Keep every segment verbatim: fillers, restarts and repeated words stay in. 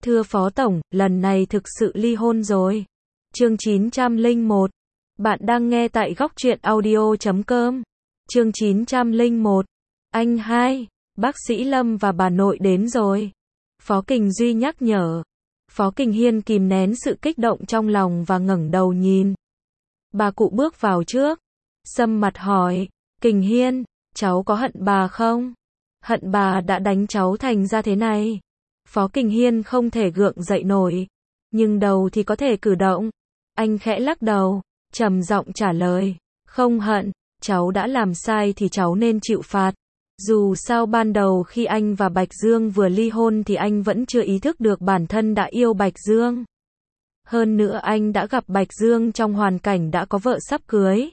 Thưa Phó Tổng, lần này thực sự ly hôn rồi. Chương chín trăm lẻ một. Bạn đang nghe tại góc truyện audio chấm com. Chương chín trăm lẻ một. Anh hai, bác sĩ Lâm và bà nội đến rồi. Phó Kình Duy nhắc nhở. Phó Kình Hiên kìm nén sự kích động trong lòng và ngẩng đầu nhìn. Bà cụ bước vào trước. Sầm mặt hỏi, Kình Hiên, cháu có hận bà không? Hận bà đã đánh cháu thành ra thế này. Phó Kình Hiên không thể gượng dậy nổi, nhưng đầu thì có thể cử động. Anh khẽ lắc đầu, trầm giọng trả lời, không hận, cháu đã làm sai thì cháu nên chịu phạt. Dù sao ban đầu khi anh và Bạch Dương vừa ly hôn thì anh vẫn chưa ý thức được bản thân đã yêu Bạch Dương. Hơn nữa anh đã gặp Bạch Dương trong hoàn cảnh đã có vợ sắp cưới.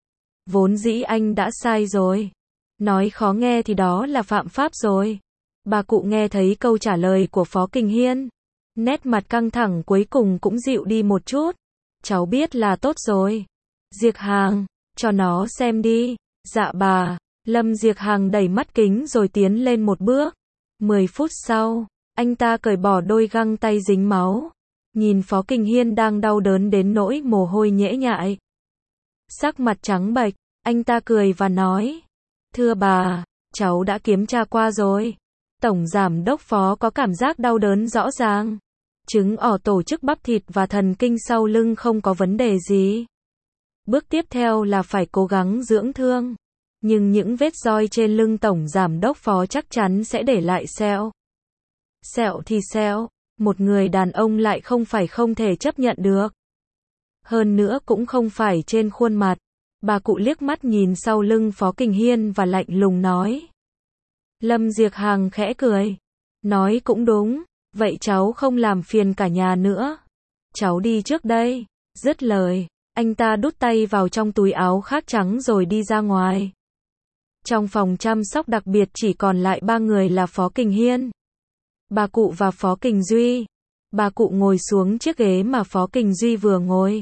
Vốn dĩ anh đã sai rồi. Nói khó nghe thì đó là phạm pháp rồi. Bà cụ nghe thấy câu trả lời của Phó Kình Hiên. Nét mặt căng thẳng cuối cùng cũng dịu đi một chút. Cháu biết là tốt rồi. Diệc Hàng, cho nó xem đi. Dạ bà. Lâm Diệc Hàng đẩy mắt kính rồi tiến lên một bước. Mười phút sau, anh ta cởi bỏ đôi găng tay dính máu. Nhìn Phó Kình Hiên đang đau đớn đến nỗi mồ hôi nhễ nhại. Sắc mặt trắng bệch, anh ta cười và nói. Thưa bà, cháu đã kiểm tra qua rồi. Tổng giám đốc Phó có cảm giác đau đớn rõ ràng. Trứng ỏ tổ chức bắp thịt và thần kinh sau lưng không có vấn đề gì. Bước tiếp theo là phải cố gắng dưỡng thương. Nhưng những vết roi trên lưng tổng giám đốc Phó chắc chắn sẽ để lại sẹo. Sẹo thì sẹo, một người đàn ông lại không phải không thể chấp nhận được. Hơn nữa cũng không phải trên khuôn mặt. Bà cụ liếc mắt nhìn sau lưng Phó Kình Hiên và lạnh lùng nói. Lâm Diệc Hàng khẽ cười. Nói cũng đúng, vậy cháu không làm phiền cả nhà nữa. Cháu đi trước đây. Dứt lời, anh ta đút tay vào trong túi áo khác trắng rồi đi ra ngoài. Trong phòng chăm sóc đặc biệt chỉ còn lại ba người là Phó Kình Hiên, bà cụ và Phó Kình Duy. Bà cụ ngồi xuống chiếc ghế mà Phó Kình Duy vừa ngồi.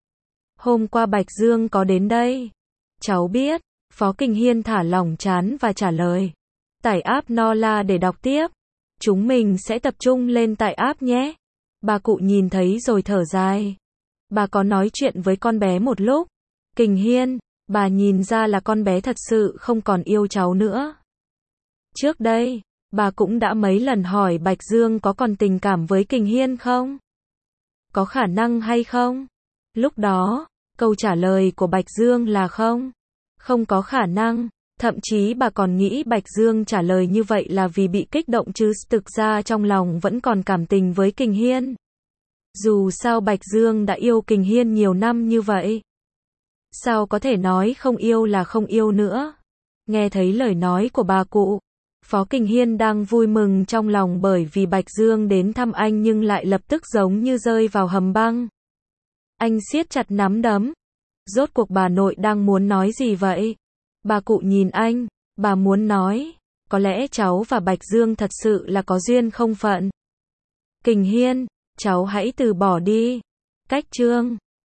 Hôm qua Bạch Dương có đến đây. Cháu biết. Phó Kình Hiên thả lỏng trán và trả lời. Tải app Nola để đọc tiếp. Chúng mình sẽ tập trung lên tải app nhé. Bà cụ nhìn thấy rồi thở dài. Bà có nói chuyện với con bé một lúc. Kình Hiên, bà nhìn ra là con bé thật sự không còn yêu cháu nữa. Trước đây, bà cũng đã mấy lần hỏi Bạch Dương có còn tình cảm với Kình Hiên không? Có khả năng hay không? Lúc đó, câu trả lời của Bạch Dương là không. Không có khả năng. Thậm chí bà còn nghĩ Bạch Dương trả lời như vậy là vì bị kích động chứ thực ra trong lòng vẫn còn cảm tình với Kình Hiên. Dù sao Bạch Dương đã yêu Kình Hiên nhiều năm như vậy. Sao có thể nói không yêu là không yêu nữa? Nghe thấy lời nói của bà cụ, Phó Kình Hiên đang vui mừng trong lòng bởi vì Bạch Dương đến thăm anh nhưng lại lập tức giống như rơi vào hầm băng. Anh siết chặt nắm đấm. Rốt cuộc bà nội đang muốn nói gì vậy? Bà cụ nhìn anh, bà muốn nói, có lẽ cháu và Bạch Dương thật sự là có duyên không phận. Kình Hiên, cháu hãy từ bỏ đi. Cách chương